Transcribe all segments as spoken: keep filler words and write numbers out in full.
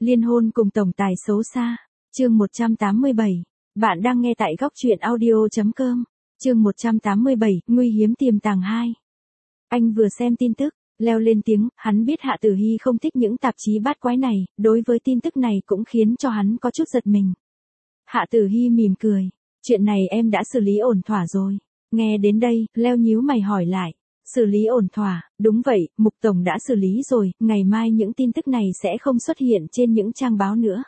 Liên hôn cùng tổng tài xấu xa. Chương một trăm tám mươi bảy. Bạn đang nghe tại góc truyện audio chấm com. Chương một trăm tám mươi bảy, nguy hiếm tiềm tàng hai. Anh vừa xem tin tức, leo lên tiếng, hắn biết Hạ Tử Hy không thích những tạp chí bát quái này, đối với tin tức này cũng khiến cho hắn có chút giật mình. Hạ Tử Hy mỉm cười, chuyện này em đã xử lý ổn thỏa rồi. Nghe đến đây, leo nhíu mày hỏi lại, xử lý ổn thỏa, đúng vậy, Mục Tổng đã xử lý rồi, ngày mai những tin tức này sẽ không xuất hiện trên những trang báo nữa.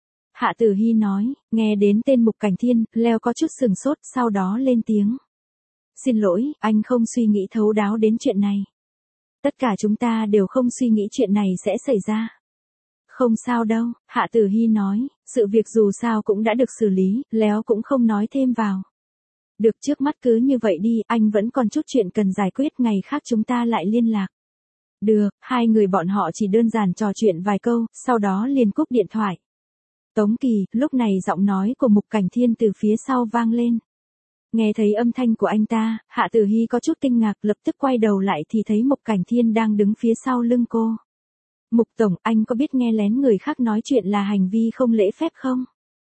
Hạ Tử Hy nói, nghe đến tên Mục Cảnh Thiên, leo có chút sừng sốt, sau đó lên tiếng. Xin lỗi, anh không suy nghĩ thấu đáo đến chuyện này. Tất cả chúng ta đều không suy nghĩ chuyện này sẽ xảy ra. Không sao đâu, Hạ Tử Hy nói, sự việc dù sao cũng đã được xử lý, Léo cũng không nói thêm vào. Được, trước mắt cứ như vậy đi, anh vẫn còn chút chuyện cần giải quyết, ngày khác chúng ta lại liên lạc. Được, hai người bọn họ chỉ đơn giản trò chuyện vài câu, sau đó liền cúp điện thoại. Tống Kỳ, lúc này giọng nói của Mục Cảnh Thiên từ phía sau vang lên. Nghe thấy âm thanh của anh ta, Hạ Tử Hy có chút kinh ngạc, lập tức quay đầu lại thì thấy Mục Cảnh Thiên đang đứng phía sau lưng cô. Mục Tổng, anh có biết nghe lén người khác nói chuyện là hành vi không lễ phép không?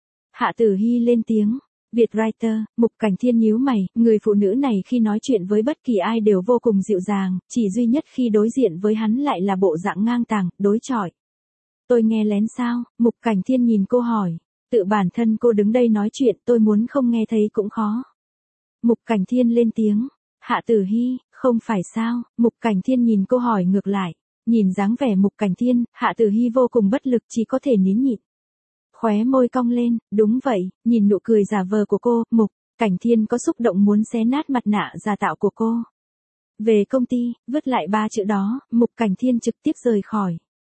Hạ Tử Hy lên tiếng. Việt Writer, Mục Cảnh Thiên nhíu mày, người phụ nữ này khi nói chuyện với bất kỳ ai đều vô cùng dịu dàng, chỉ duy nhất khi đối diện với hắn lại là bộ dạng ngang tàng, đối chọi. Tôi nghe lén sao? Mục Cảnh Thiên nhìn cô hỏi. Tự bản thân cô đứng đây nói chuyện, tôi muốn không nghe thấy cũng khó. Mục Cảnh Thiên lên tiếng. Hạ Tử Hy, không phải sao? Mục Cảnh Thiên nhìn cô hỏi ngược lại. Nhìn dáng vẻ Mục Cảnh Thiên, Hạ Tử Hy vô cùng bất lực, chỉ có thể nín nhịn. Khóe môi cong lên, đúng vậy, nhìn nụ cười giả vờ của cô, Mục Cảnh Thiên có xúc động muốn xé nát mặt nạ giả tạo của cô. Về công ty, vứt lại ba chữ đó, Mục Cảnh Thiên trực tiếp rời khỏi.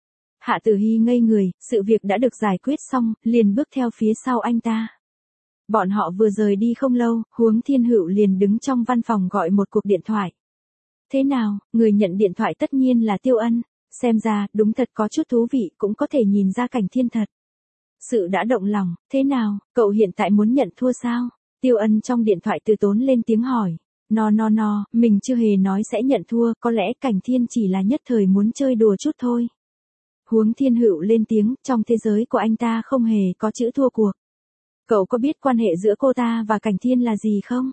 Hạ Tử Hy ngây người, sự việc đã được giải quyết xong, liền bước theo phía sau anh ta. Bọn họ vừa rời đi không lâu, Huống Thiên Hựu liền đứng trong văn phòng gọi một cuộc điện thoại. Thế nào, người nhận điện thoại tất nhiên là Tiêu Ân, xem ra, đúng thật có chút thú vị, cũng có thể nhìn ra Cảnh Thiên thật. Sự đã động lòng, thế nào, cậu hiện tại muốn nhận thua sao? Tiêu Ân trong điện thoại từ tốn lên tiếng hỏi. No no no, mình chưa hề nói sẽ nhận thua, có lẽ Cảnh Thiên chỉ là nhất thời muốn chơi đùa chút thôi. Huống Thiên Hựu lên tiếng, trong thế giới của anh ta không hề có chữ thua cuộc. Cậu có biết quan hệ giữa cô ta và Cảnh Thiên là gì không?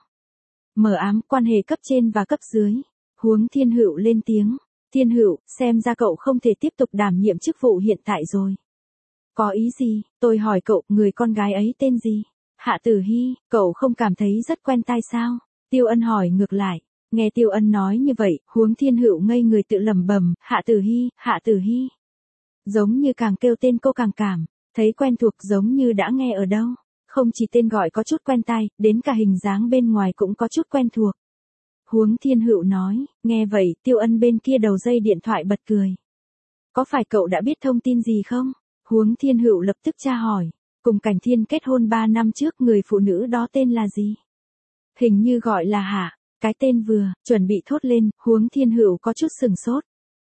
Mờ ám, quan hệ cấp trên và cấp dưới. Huống Thiên Hựu lên tiếng. Thiên Hựu, xem ra cậu không thể tiếp tục đảm nhiệm chức vụ hiện tại rồi. Có ý gì? Tôi hỏi cậu, người con gái ấy tên gì? Hạ Tử Hy, cậu không cảm thấy rất quen tai sao? Tiêu Ân hỏi ngược lại. Nghe Tiêu Ân nói như vậy, Huống Thiên Hựu ngây người tự lẩm bẩm, Hạ Tử Hy, Hạ Tử Hy. Giống như càng kêu tên cô càng cảm thấy quen thuộc, giống như đã nghe ở đâu. Không chỉ tên gọi có chút quen tai, đến cả hình dáng bên ngoài cũng có chút quen thuộc. Huống Thiên Hựu nói, nghe vậy, Tiêu Ân bên kia đầu dây điện thoại bật cười. Có phải cậu đã biết thông tin gì không? Huống Thiên Hựu lập tức tra hỏi. Cùng Cảnh Thiên kết hôn ba năm trước, người phụ nữ đó tên là gì? Hình như gọi là Hạ. Cái tên vừa chuẩn bị thốt lên, Huống Thiên Hựu có chút sừng sốt.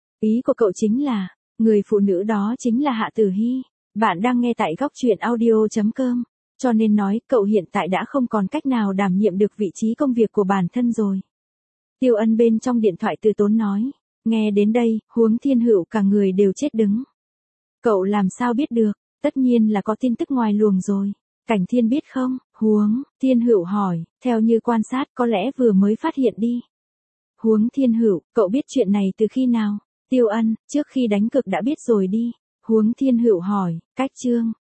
Ý của cậu chính là, người phụ nữ đó chính là Hạ Tử Hy. Bạn đang nghe tại góc truyện audio chấm com. Cho nên nói, cậu hiện tại đã không còn cách nào đảm nhiệm được vị trí công việc của bản thân rồi. Tiêu Ân bên trong điện thoại từ tốn nói. Nghe đến đây, Huống Thiên Hựu cả người đều chết đứng. Cậu làm sao biết được? Tất nhiên là có tin tức ngoài luồng rồi. Cảnh Thiên biết không? Huống Thiên Hựu hỏi, theo như quan sát có lẽ vừa mới phát hiện đi. Huống Thiên Hựu, cậu biết chuyện này từ khi nào? Tiêu Ân, trước khi đánh cược đã biết rồi đi. Huống Thiên Hựu hỏi, cách chương,